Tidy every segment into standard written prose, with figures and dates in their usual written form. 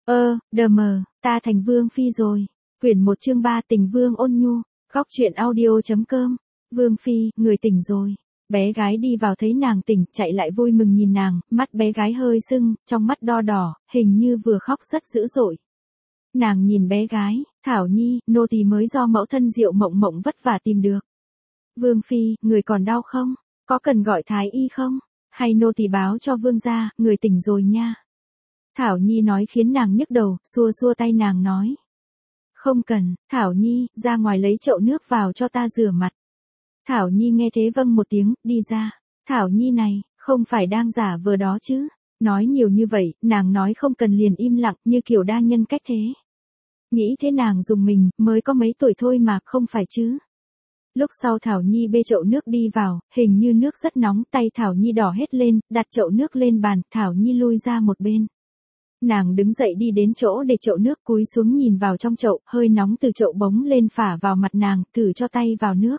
Đờ mờ, ta thành Vương Phi rồi. Quyển 1 chương 3 Tình Vương ôn nhu. Góc truyện audio.com. Vương Phi, người tỉnh rồi. Bé gái đi vào thấy nàng tỉnh, chạy lại vui mừng nhìn nàng, mắt bé gái hơi sưng, trong mắt đo đỏ, hình như vừa khóc rất dữ dội. Nàng nhìn bé gái, Thảo Nhi, nô tỳ mới do mẫu thân Diệu Mộng Mộng vất vả tìm được. Vương Phi, người còn đau không? Có cần gọi thái y không? Hay nô tỳ báo cho vương gia, người tỉnh rồi nha. Thảo Nhi nói khiến nàng nhức đầu, xua xua tay nàng nói. Không cần, Thảo Nhi, ra ngoài lấy chậu nước vào cho ta rửa mặt. Thảo Nhi nghe thế vâng một tiếng, đi ra. Thảo Nhi này, không phải đang giả vờ đó chứ. Nói nhiều như vậy, nàng nói không cần liền im lặng như kiểu đa nhân cách thế. Nghĩ thế nàng dùng mình, mới có mấy tuổi thôi mà, không phải chứ. Lúc sau Thảo Nhi bê chậu nước đi vào, hình như nước rất nóng, tay Thảo Nhi đỏ hết lên, đặt chậu nước lên bàn, Thảo Nhi lui ra một bên. Nàng đứng dậy đi đến chỗ để chậu nước, cúi xuống nhìn vào trong chậu, hơi nóng từ chậu bống lên phả vào mặt nàng, thử cho tay vào nước.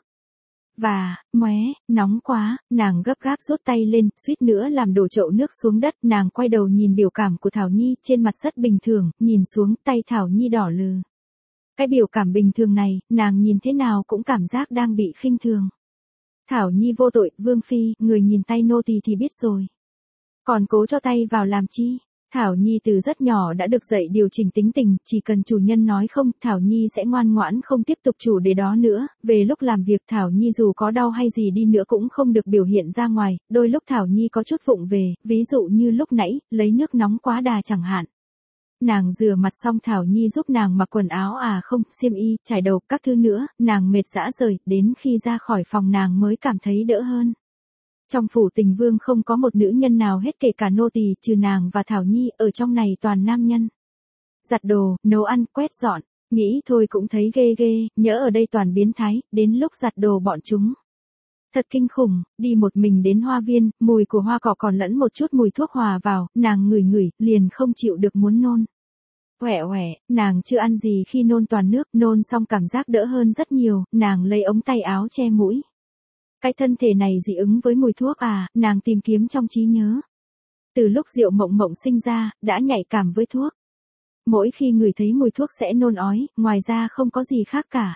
Và, móe, nóng quá, nàng gấp gáp rút tay lên, suýt nữa làm đổ chậu nước xuống đất, nàng quay đầu nhìn biểu cảm của Thảo Nhi, trên mặt rất bình thường, nhìn xuống, tay Thảo Nhi đỏ lừ. Cái biểu cảm bình thường này, nàng nhìn thế nào cũng cảm giác đang bị khinh thường. Thảo Nhi vô tội, Vương Phi, người nhìn tay nô tỳ thì biết rồi. Còn cố cho tay vào làm chi? Thảo Nhi từ rất nhỏ đã được dạy điều chỉnh tính tình, chỉ cần chủ nhân nói không, Thảo Nhi sẽ ngoan ngoãn không tiếp tục chủ đề đó nữa. Về lúc làm việc Thảo Nhi dù có đau hay gì đi nữa cũng không được biểu hiện ra ngoài, đôi lúc Thảo Nhi có chút vụng về, ví dụ như lúc nãy, lấy nước nóng quá đà chẳng hạn. Nàng rửa mặt xong Thảo Nhi giúp nàng mặc quần áo không, xiêm y, trải đầu, các thứ nữa, nàng mệt rã rời, đến khi ra khỏi phòng nàng mới cảm thấy đỡ hơn. Trong phủ Tình Vương không có một nữ nhân nào hết kể cả nô tỳ, trừ nàng và Thảo Nhi, ở trong này toàn nam nhân. Giặt đồ, nấu ăn, quét dọn, nghĩ thôi cũng thấy ghê ghê, nhỡ ở đây toàn biến thái, đến lúc giặt đồ bọn chúng. Thật kinh khủng, đi một mình đến hoa viên, mùi của hoa cỏ còn lẫn một chút mùi thuốc hòa vào, nàng ngửi ngửi, liền không chịu được muốn nôn. Hoẹ hoẹ, nàng chưa ăn gì khi nôn toàn nước, nôn xong cảm giác đỡ hơn rất nhiều, nàng lấy ống tay áo che mũi. Cái thân thể này dị ứng với mùi thuốc nàng tìm kiếm trong trí nhớ. Từ lúc Diệu Mộng Mộng sinh ra, đã nhạy cảm với thuốc. Mỗi khi người thấy mùi thuốc sẽ nôn ói, ngoài ra không có gì khác cả.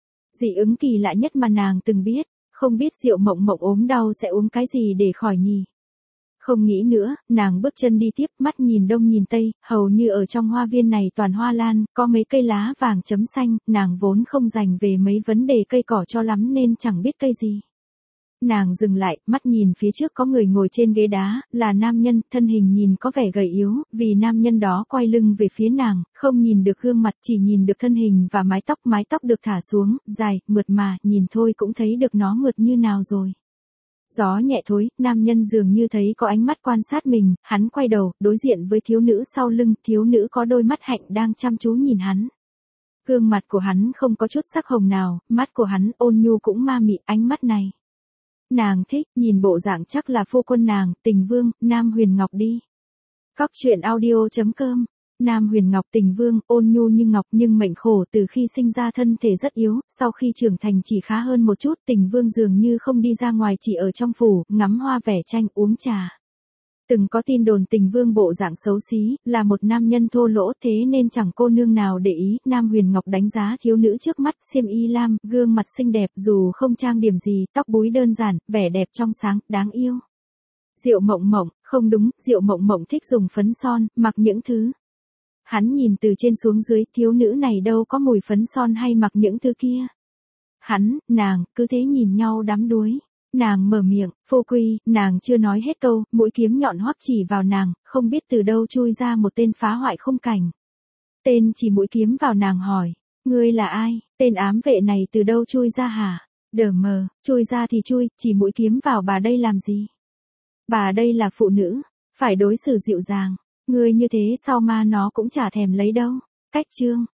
Dị ứng kỳ lạ nhất mà nàng từng biết, không biết Diệu Mộng Mộng ốm đau sẽ uống cái gì để khỏi nhỉ. Không nghĩ nữa, nàng bước chân đi tiếp, mắt nhìn đông nhìn tây, hầu như ở trong hoa viên này toàn hoa lan, có mấy cây lá vàng chấm xanh, nàng vốn không dành về mấy vấn đề cây cỏ cho lắm nên chẳng biết cây gì. Nàng dừng lại, mắt nhìn phía trước có người ngồi trên ghế đá, là nam nhân, thân hình nhìn có vẻ gầy yếu, vì nam nhân đó quay lưng về phía nàng, không nhìn được gương mặt, chỉ nhìn được thân hình và mái tóc được thả xuống, dài, mượt mà, nhìn thôi cũng thấy được nó mượt như nào rồi. Gió nhẹ thối, nam nhân dường như thấy có ánh mắt quan sát mình, hắn quay đầu, đối diện với thiếu nữ sau lưng, thiếu nữ có đôi mắt hạnh đang chăm chú nhìn hắn. Gương mặt của hắn không có chút sắc hồng nào, mắt của hắn ôn nhu cũng ma mị, ánh mắt này. Nàng thích, nhìn bộ dạng chắc là phu quân nàng, Tình Vương, Nam Huyền Ngọc đi. Góc truyện audio.com. Nam Huyền Ngọc Tình Vương, ôn nhu như ngọc nhưng mệnh khổ, từ khi sinh ra thân thể rất yếu, sau khi trưởng thành chỉ khá hơn một chút, Tình Vương dường như không đi ra ngoài, chỉ ở trong phủ, ngắm hoa vẽ tranh, uống trà. Từng có tin đồn Tình Vương bộ dạng xấu xí, là một nam nhân thô lỗ, thế nên chẳng cô nương nào để ý. Nam Huyền Ngọc đánh giá thiếu nữ trước mắt, xiêm y lam, gương mặt xinh đẹp, dù không trang điểm gì, tóc búi đơn giản, vẻ đẹp trong sáng, đáng yêu. Diệu Mộng Mộng, không đúng, Diệu Mộng Mộng thích dùng phấn son, mặc những thứ. Hắn nhìn từ trên xuống dưới, thiếu nữ này đâu có mùi phấn son hay mặc những thứ kia. Hắn, nàng, cứ thế nhìn nhau đắm đuối. Nàng mở miệng, Phô Quy, nàng chưa nói hết câu, mũi kiếm nhọn hoắc chỉ vào nàng, không biết từ đâu chui ra một tên phá hoại khung cảnh. Tên chỉ mũi kiếm vào nàng hỏi, ngươi là ai, tên ám vệ này từ đâu chui ra hả? Đờ mờ, chui ra thì chui, chỉ mũi kiếm vào bà đây làm gì? Bà đây là phụ nữ, phải đối xử dịu dàng, ngươi như thế sao ma nó cũng chả thèm lấy đâu. Cách chương.